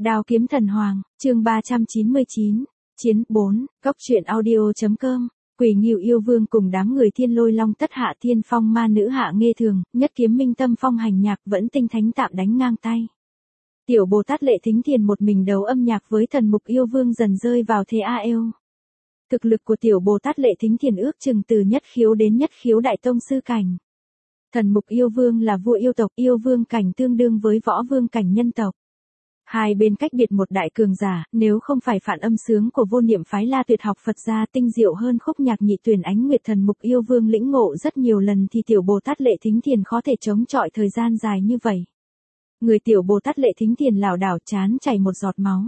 Đao kiếm thần hoàng, chương 399, chiến 4, cốc truyện audio.com. Quỷ Ngưu yêu vương cùng đám người Thiên Lôi Long Tất Hạ Thiên Phong ma nữ Hạ Nghê Thường, nhất kiếm minh tâm phong hành nhạc vẫn tinh thánh tạm đánh ngang tay. Tiểu Bồ Tát Lệ Thính Thiền một mình đấu âm nhạc với thần mục yêu vương dần rơi vào thế a eo. Thực lực của Tiểu Bồ Tát Lệ Thính Thiền ước chừng từ nhất khiếu đến nhất khiếu đại tông sư cảnh. Thần mục yêu vương là vua yêu tộc, yêu vương cảnh tương đương với võ vương cảnh nhân tộc. Hai bên cách biệt một đại cường giả, nếu không phải phản âm sướng của vô niệm phái La Tuyệt học Phật gia tinh diệu hơn khúc nhạc nhị tuyển ánh nguyệt thần mục yêu vương lĩnh ngộ rất nhiều lần thì Tiểu Bồ Tát Lệ Thính Thiền khó thể chống chọi thời gian dài như vậy. Người Tiểu Bồ Tát Lệ Thính Thiền lảo đảo chán chảy một giọt máu.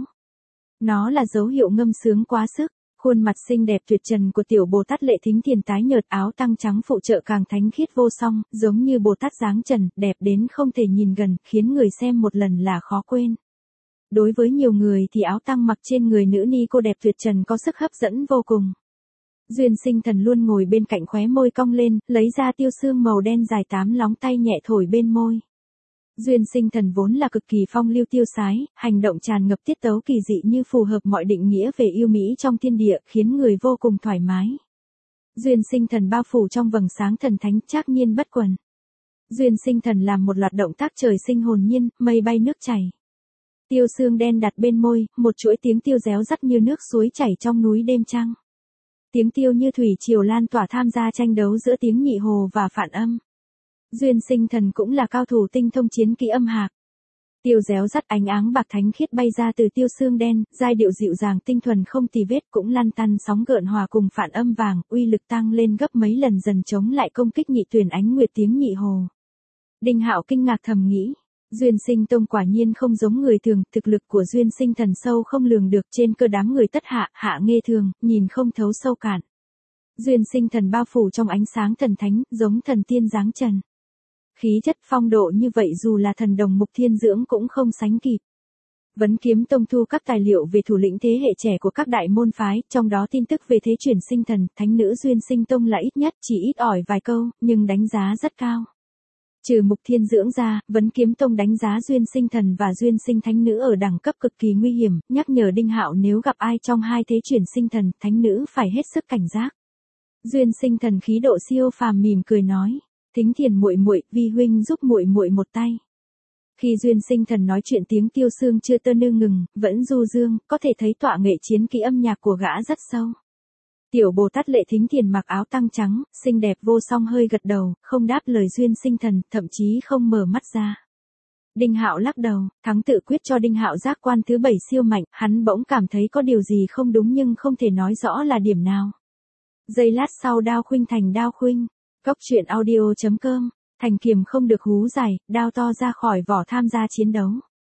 Nó là dấu hiệu ngâm sướng quá sức. Khuôn mặt xinh đẹp tuyệt trần của Tiểu Bồ Tát Lệ Thính Thiền tái nhợt, áo tăng trắng phụ trợ càng thánh khiết vô song, giống như Bồ Tát dáng trần, đẹp đến không thể nhìn gần, khiến người xem một lần là khó quên. Đối với nhiều người thì áo tăng mặc trên người nữ ni cô đẹp tuyệt trần có sức hấp dẫn vô cùng. Duyên Sinh Thần luôn ngồi bên cạnh khóe môi cong lên, lấy ra tiêu xương màu đen dài 8 lóng tay nhẹ thổi bên môi. Duyên Sinh Thần vốn là cực kỳ phong lưu tiêu sái, hành động tràn ngập tiết tấu kỳ dị như phù hợp mọi định nghĩa về yêu mỹ trong thiên địa, khiến người vô cùng thoải mái. Duyên Sinh Thần bao phủ trong vầng sáng thần thánh trác nhiên bất quần. Duyên Sinh Thần làm một loạt động tác trời sinh hồn nhiên, mây bay nước chảy. Tiêu xương đen đặt bên môi, một chuỗi tiếng tiêu réo rắt như nước suối chảy trong núi đêm trăng. Tiếng tiêu như thủy triều lan tỏa tham gia tranh đấu giữa tiếng nhị hồ và phản âm. Duyên Sinh Thần cũng là cao thủ tinh thông chiến kỹ âm hạc. Tiêu réo rắt ánh áng bạc thánh khiết bay ra từ tiêu xương đen, giai điệu dịu dàng tinh thuần không tì vết cũng lăn tăn sóng gợn hòa cùng phản âm vàng, uy lực tăng lên gấp mấy lần dần chống lại công kích nhị tuyển ánh nguyệt tiếng nhị hồ. Đinh Hạo kinh ngạc thầm nghĩ. Duyên Sinh Tông quả nhiên không giống người thường, thực lực của Duyên Sinh Thần sâu không lường được, trên cơ đám người Tất Hạ, Hạ Nghê Thường, nhìn không thấu sâu cạn. Duyên Sinh Thần bao phủ trong ánh sáng thần thánh, giống thần tiên dáng trần. Khí chất phong độ như vậy dù là thần đồng mục thiên dưỡng cũng không sánh kịp. Vấn Kiếm Tông thu các tài liệu về thủ lĩnh thế hệ trẻ của các đại môn phái, trong đó tin tức về thế chuyển sinh thần, thánh nữ Duyên Sinh Tông là ít nhất, chỉ ít ỏi vài câu, nhưng đánh giá rất cao. Trừ mục thiên dưỡng ra, Vấn Kiếm Tông đánh giá Duyên Sinh Thần và Duyên Sinh Thánh Nữ ở đẳng cấp cực kỳ nguy hiểm, nhắc nhở Đinh Hạo nếu gặp ai trong hai thế chuyển sinh thần, Thánh Nữ phải hết sức cảnh giác. Duyên Sinh Thần khí độ siêu phàm mỉm cười nói, Thính Thiền muội muội, vi huynh giúp muội muội một tay. Khi Duyên Sinh Thần nói chuyện tiếng tiêu xương chưa tơ nư ngừng, vẫn du dương, có thể thấy tọa nghệ chiến kỹ âm nhạc của gã rất sâu. Tiểu Bồ Tát Lệ Thính Thiền mặc áo tăng trắng, xinh đẹp vô song hơi gật đầu, không đáp lời Duyên Sinh Thần, thậm chí không mở mắt ra. Đinh Hạo lắc đầu, thắng tự quyết cho Đinh Hạo giác quan thứ 7 siêu mạnh, hắn bỗng cảm thấy có điều gì không đúng nhưng không thể nói rõ là điểm nào. Giây lát sau đao khuynh thành đao khuynh, cốc truyện audio.com, thành kiềm không được hú dài, đao to ra khỏi vỏ tham gia chiến đấu.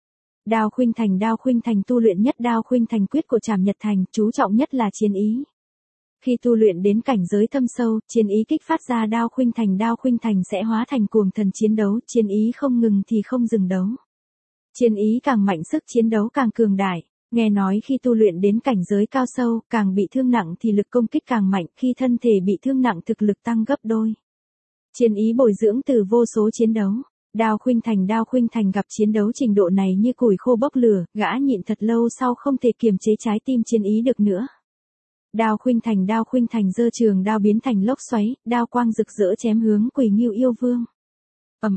Đao khuynh thành tu luyện nhất đao khuynh thành quyết của Trảm Nhật Thành, chú trọng nhất là chiến ý. Khi tu luyện đến cảnh giới thâm sâu, chiến ý kích phát ra đao khuynh thành sẽ hóa thành cuồng thần chiến đấu, chiến ý không ngừng thì không dừng đấu. Chiến ý càng mạnh sức chiến đấu càng cường đại, nghe nói khi tu luyện đến cảnh giới cao sâu, càng bị thương nặng thì lực công kích càng mạnh, khi thân thể bị thương nặng thực lực tăng gấp đôi. Chiến ý bồi dưỡng từ vô số chiến đấu. Đao khuynh thành gặp chiến đấu trình độ này như củi khô bốc lửa, gã nhịn thật lâu sau không thể kiềm chế trái tim chiến ý được nữa. Đao khuynh thành giơ trường đao biến thành lốc xoáy, đao quang rực rỡ chém hướng Quỷ Ngưu yêu vương. Ầm,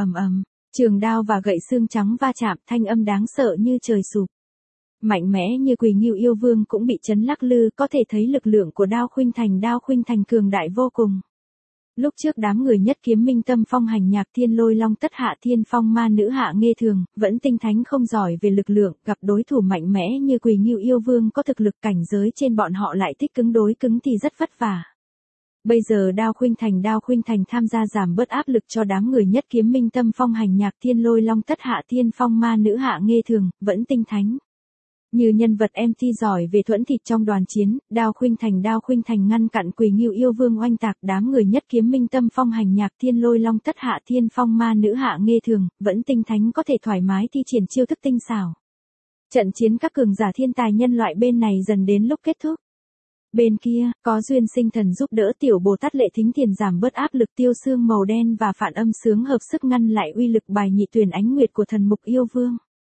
trường đao và gậy xương trắng va chạm, thanh âm đáng sợ như trời sụp. Mạnh mẽ như Quỷ Ngưu yêu vương cũng bị chấn lắc lư, có thể thấy lực lượng của đao khuynh thành cường đại vô cùng. Lúc trước đám người nhất kiếm minh tâm phong hành nhạc Thiên Lôi Long Tất Hạ Thiên Phong ma nữ Hạ Nghê Thường, vẫn tinh thánh không giỏi về lực lượng, gặp đối thủ mạnh mẽ như Quỷ Ngưu yêu vương có thực lực cảnh giới trên bọn họ lại thích cứng đối cứng thì rất vất vả. Bây giờ đao khuynh thành tham gia giảm bớt áp lực cho đám người nhất kiếm minh tâm phong hành nhạc Thiên Lôi Long Tất Hạ Thiên Phong ma nữ Hạ Nghê Thường, vẫn tinh thánh. Như nhân vật MT giỏi về thuẫn thịt trong đoàn chiến, đao khuynh thành ngăn cặn Quỷ Ngưu yêu vương oanh tạc đám người nhất kiếm minh tâm phong hành nhạc Thiên Lôi Long Tất Hạ Thiên Phong ma nữ Hạ Nghê Thường, vẫn tinh thánh có thể thoải mái thi triển chiêu thức tinh xảo. Trận chiến các cường giả thiên tài nhân loại bên này dần đến lúc kết thúc. Bên kia, có Duyên Sinh Thần giúp đỡ Tiểu Bồ Tát Lệ Thính Thiền giảm bớt áp lực tiêu xương màu đen và phản âm sướng hợp sức ngăn lại uy lực bài nhị tuyển ánh nguyệt của thần mục yêu vương.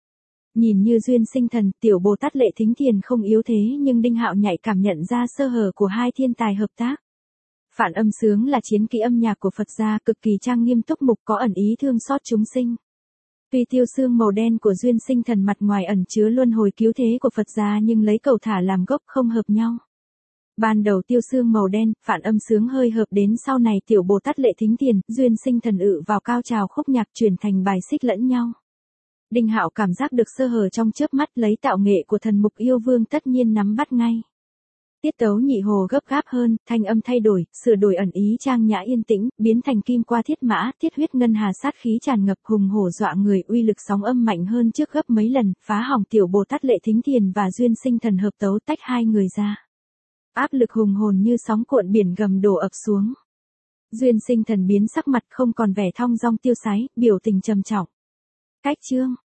Nhìn như duyên sinh thần, tiểu Bồ Tát Lệ Thính Thiền không yếu thế nhưng Đinh Hạo nhạy cảm nhận ra sơ hở của hai thiên tài hợp tác. Phản âm sướng là chiến kỹ âm nhạc của Phật gia, cực kỳ trang nghiêm túc mục, có ẩn ý thương xót chúng sinh. Tuy tiêu xương màu đen của duyên sinh thần mặt ngoài ẩn chứa luân hồi cứu thế của Phật gia nhưng lấy cầu thả làm gốc không hợp nhau. Ban đầu tiêu xương màu đen, phản âm sướng hơi hợp, đến sau này tiểu Bồ Tát Lệ Thính Thiền, duyên sinh thần vào cao trào khúc nhạc chuyển thành bài xích lẫn nhau. Đinh Hạo cảm giác được sơ hở trong chớp mắt, lấy tạo nghệ của thần mục yêu vương tất nhiên nắm bắt ngay. Tiết tấu nhị hồ gấp gáp hơn, thanh âm thay đổi, sửa đổi ẩn ý trang nhã yên tĩnh, biến thành kim qua thiết mã, thiết huyết ngân hà, sát khí tràn ngập, hùng hổ dọa người, uy lực sóng âm mạnh hơn trước gấp mấy lần, phá hỏng tiểu Bồ Tát Lệ Thính Thiền và duyên sinh thần hợp tấu tách hai người ra. Áp lực hùng hồn như sóng cuộn biển gầm đổ ập xuống. Duyên sinh thần biến sắc mặt, không còn vẻ thong dong tiêu sái, biểu tình trầm trọng. Cách chương